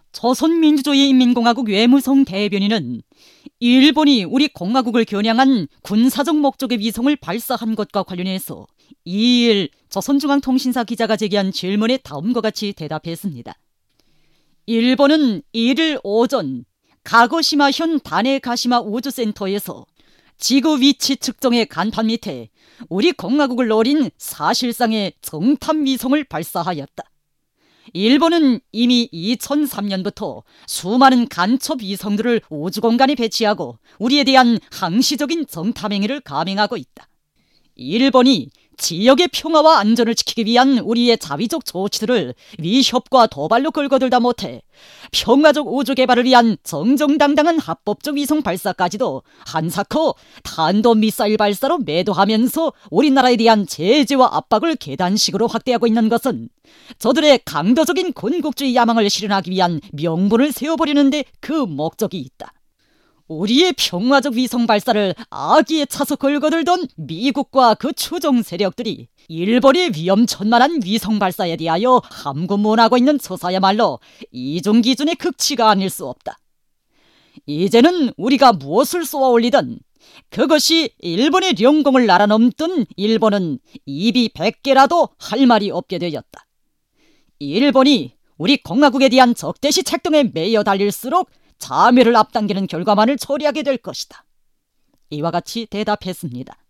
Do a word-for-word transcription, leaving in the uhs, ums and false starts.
조선민주주의인민공화국 외무성 대변인은 일본이 우리 공화국을 겨냥한 군사적 목적의 위성을 발사한 것과 관련해서 이일 조선중앙통신사 기자가 제기한 질문에 다음과 같이 대답했습니다. 일본은 이일 오전 가고시마현 다네가시마 우주센터에서 지구 위치 측정의 간판 밑에 우리 공화국을 노린 사실상의 정탐 위성을 발사하였다. 일본은 이미 이천삼년부터 수많은 간첩 위성들을 우주공간에 배치하고 우리에 대한 항시적인 정탐 행위를 감행하고 있다. 일본이 지역의 평화와 안전을 지키기 위한 우리의 자위적 조치들을 위협과 도발로 끌어들다 못해 평화적 우주 개발을 위한 정정당당한 합법적 위성 발사까지도 한사코 탄도미사일 발사로 매도하면서 우리나라에 대한 제재와 압박을 계단식으로 확대하고 있는 것은 저들의 강도적인 군국주의 야망을 실현하기 위한 명분을 세워버리는데 그 목적이 있다. 우리의 평화적 위성 발사를 아기에 차서 걸거들던 미국과 그 추종 세력들이 일본의 위험천만한 위성 발사에 대하여 함구문하고 있는 처사야말로 이중 기준의 극치가 아닐 수 없다. 이제는 우리가 무엇을 쏘아 올리든 그것이 일본의 영공을 날아넘든 일본은 입이 백 개라도 할 말이 없게 되었다. 일본이 우리 공화국에 대한 적대시 책동에 매여 달릴수록 자멸을 앞당기는 결과만을 초래하게 될 것이다. 이와 같이 대답했습니다.